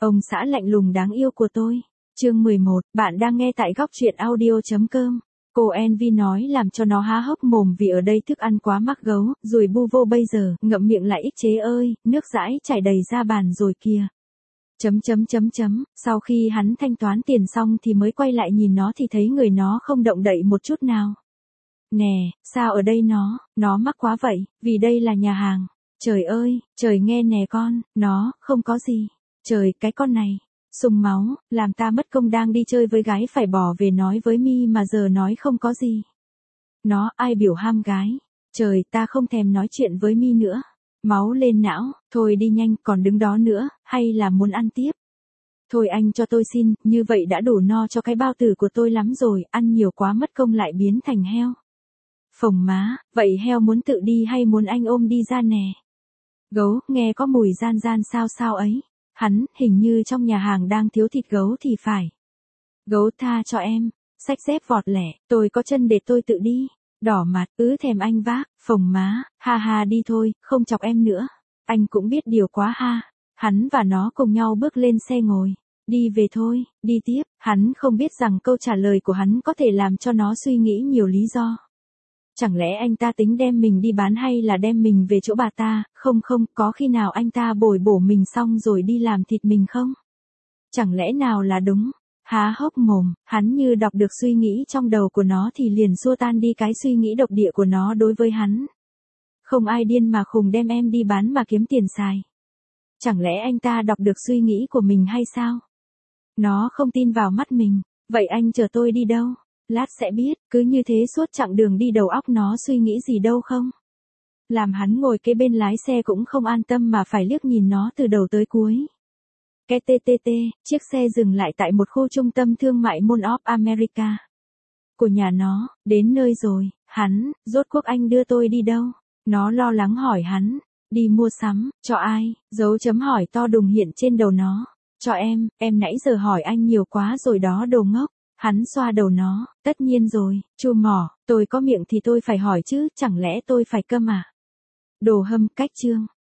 Ông xã lạnh lùng đáng yêu của tôi. Chương 11, bạn đang nghe tại góc truyện audio.com. Cô Envy nói làm cho nó há hốc mồm vì ở đây thức ăn quá mắc gấu, rồi bu vô bây giờ, ngậm miệng lại ích chế ơi, nước dãi chảy đầy ra bàn rồi kìa. Sau khi hắn thanh toán tiền xong thì mới quay lại nhìn nó thì thấy người nó không động đậy một chút nào. Nè, sao ở đây nó mắc quá vậy, vì đây là nhà hàng. Trời ơi, trời nghe nè con, nó, không có gì. Trời, cái con này, sùng máu, làm ta mất công đang đi chơi với gái phải bỏ về nói với mi mà giờ nói không có gì. Nó, ai biểu ham gái. Trời, ta không thèm nói chuyện với mi nữa. Máu lên não, thôi đi nhanh, còn đứng đó nữa, hay là muốn ăn tiếp? Thôi anh cho tôi xin, như vậy đã đủ no cho cái bao tử của tôi lắm rồi, ăn nhiều quá mất công lại biến thành heo. Phồng má, vậy heo muốn tự đi hay muốn anh ôm đi ra nè? Gấu, nghe có mùi gian gian sao ấy. Hắn, hình như trong nhà hàng đang thiếu thịt gấu thì phải. Gấu, tha cho em. Xách dép vọt lẻ, tôi có chân để tôi tự đi. Đỏ mặt, thèm anh vác, phồng má, ha ha đi thôi, không chọc em nữa. Anh cũng biết điều quá ha. Hắn và nó cùng nhau bước lên xe ngồi. Đi về thôi, đi tiếp. Hắn không biết rằng câu trả lời của hắn có thể làm cho nó suy nghĩ nhiều lý do. Chẳng lẽ anh ta tính đem mình đi bán hay là đem mình về chỗ bà ta, không, có khi nào anh ta bồi bổ mình xong rồi đi làm thịt mình không? Chẳng lẽ nào là đúng? Há hốc mồm, hắn như đọc được suy nghĩ trong đầu của nó thì liền xua tan đi cái suy nghĩ độc địa của nó đối với hắn. Không ai điên mà khùng đem em đi bán mà kiếm tiền xài. Chẳng lẽ anh ta đọc được suy nghĩ của mình hay sao? Nó không tin vào mắt mình, vậy anh chở tôi đi đâu? Lát sẽ biết, cứ như thế suốt chặng đường đi đầu óc nó suy nghĩ gì đâu không? Làm hắn ngồi kế bên lái xe cũng không an tâm mà phải liếc nhìn nó từ đầu tới cuối. Cái chiếc xe dừng lại tại một khu trung tâm thương mại Mall of America. Của nhà nó, đến nơi rồi, hắn, rốt cuộc anh đưa tôi đi đâu? Nó lo lắng hỏi hắn, đi mua sắm, cho ai? Dấu chấm hỏi to đùng hiện trên đầu nó. Cho em nãy giờ hỏi anh nhiều quá rồi đó đồ ngốc. Hắn xoa đầu nó, tất nhiên rồi, chu mỏ, tôi có miệng thì tôi phải hỏi chứ, chẳng lẽ tôi phải câm à? Đồ hâm, cách chương.